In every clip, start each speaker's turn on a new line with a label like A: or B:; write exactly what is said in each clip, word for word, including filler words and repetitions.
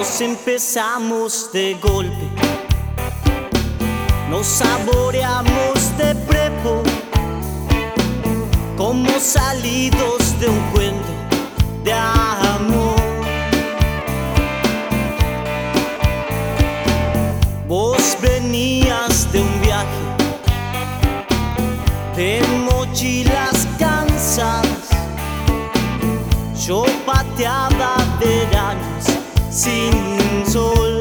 A: Nos empezamos de golpe, nos saboreamos de prepo, como salidos de un cuento de amor. Vos venías de un viaje de mochilas cansadas, yo pateaba veranos sin sol,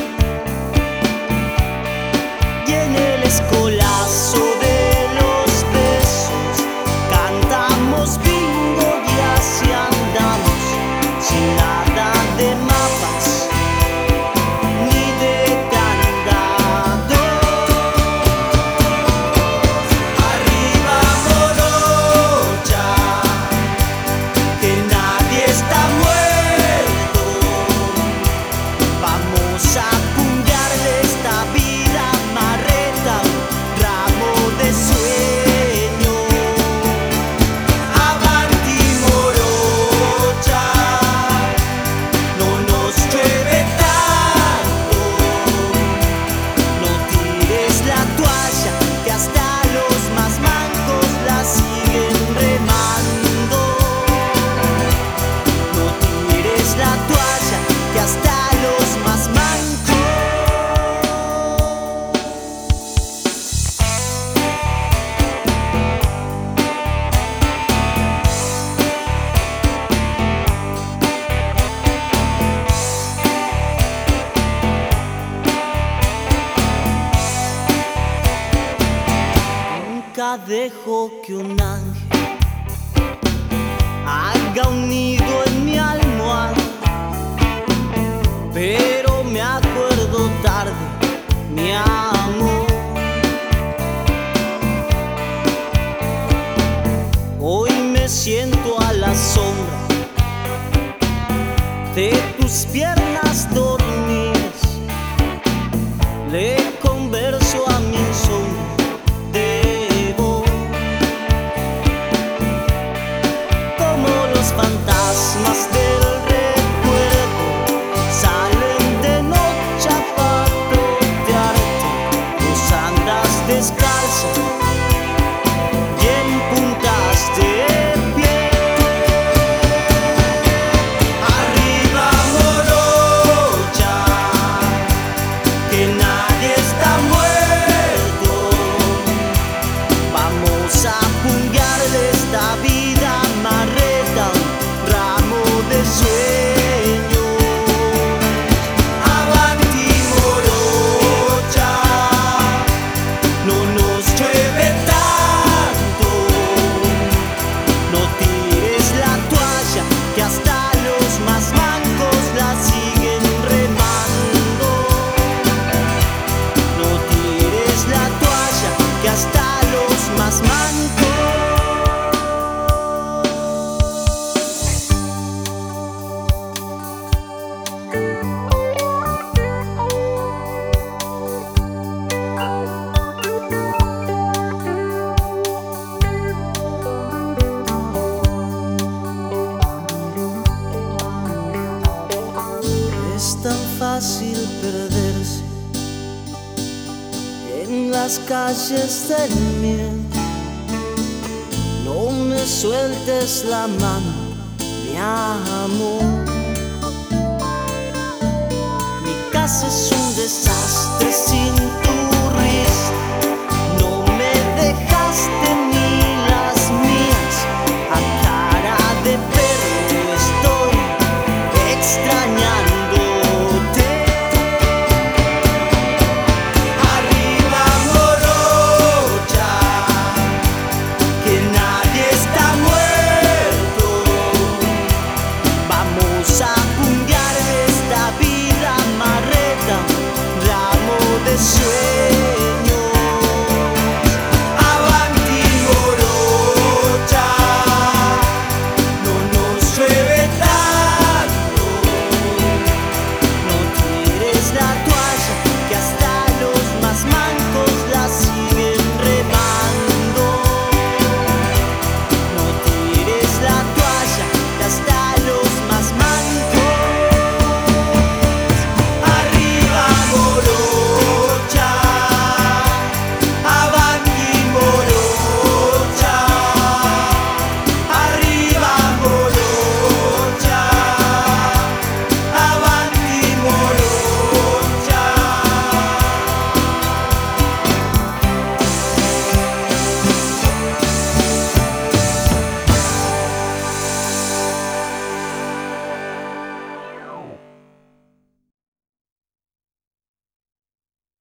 A: y en el escolazo de los besos cantamos bingo y así andamos, sin nada de mapas ni de candado. Arriba morocha, que nadie está muerto. Vamos a pungarle esta vida marreta, un ramo de sueño. Avanti morocha, no nos llueve tanto. No tires la toalla, que hasta los más mancos la siguen remando. No tires la toalla, que hasta los más mancos. Nunca dejo que un ángel haga un nido en mi almohada, pero me acuerdo tarde, mi amor. Hoy me siento a la sombra de tus piernas dormidas, le converso a mi insomnio de vos, como los fantasmas del recuerdo salen de noche a patrotearte. Vos andas descalza y en puntas de pie. Arriba morocha, que nadie está muerto. Vamos a pungarle esta vida marreta, un ramo de sueños. Avanti morocha, no nos llueve tanto. No tires la toalla, que hasta los más mancos la siguen remando. No tires la toalla, que hasta los más mancos. Es tan fácil perderse en las calles del miedo. No me sueltes la mano, mi amor. Mi casa es un desastre sin tu risa. No me dejaste ni las mías. A cara de perro estoy extrañando